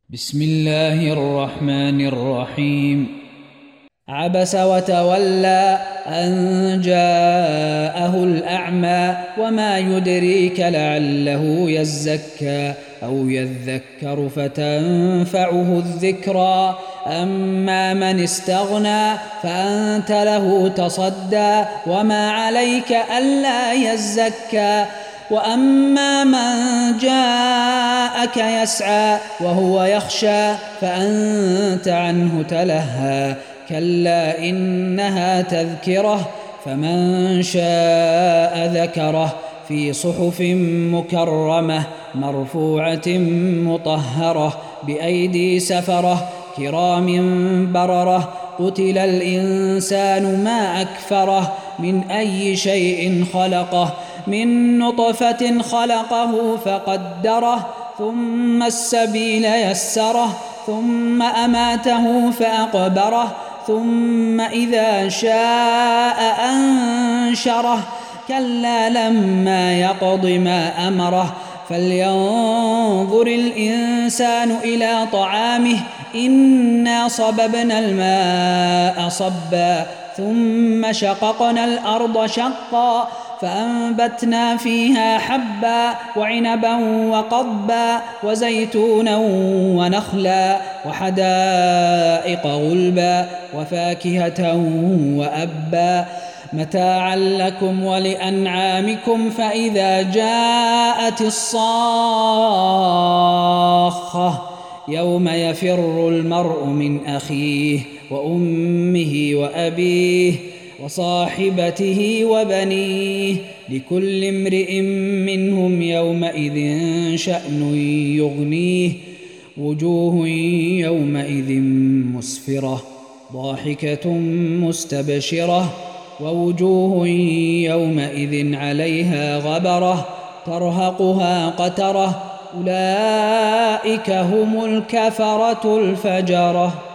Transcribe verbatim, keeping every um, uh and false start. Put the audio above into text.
بسم الله الرحمن الرحيم. عبس وتولى أن جاءه الأعمى وما يدريك لعله يزكى أو يذكر فتنفعه الذكرى. أما من استغنى فأنت له تصدى وما عليك ألا يزكى. وأما من جاءك يسعى وهو يخشى فأنت عنه تلهى. كلا إنها تذكرة فمن شاء ذكره في صحف مكرمة مرفوعة مطهرة بأيدي سفرة كرام بررة. قتل الإنسان ما أكفره من أي شيء خلقه من نطفة خلقه فقدره ثم السبيل يسره ثم أماته فأقبره ثم إذا شاء أنشره. كلا لما يقض ما أمره فلينظر الإنسان إلى طعامه إنا صببنا الماء صبا ثم شققنا الأرض شقا فأنبتنا فيها حبا وعنبا وقضبا وزيتونا ونخلا وحدائق غلبا وفاكهة وأبا متاعا لكم ولأنعامكم. فإذا جاءت الصاخة يوم يفر المرء من أخيه وأمه وأبيه وصاحبته وبنيه لكل امرئ منهم يومئذ شأن يغنيه. وجوه يومئذ مسفرة ضاحكة مستبشرة ووجوه يومئذ عليها غبرة ترهقها قترة. أولئك هم الكفرة الفجرة.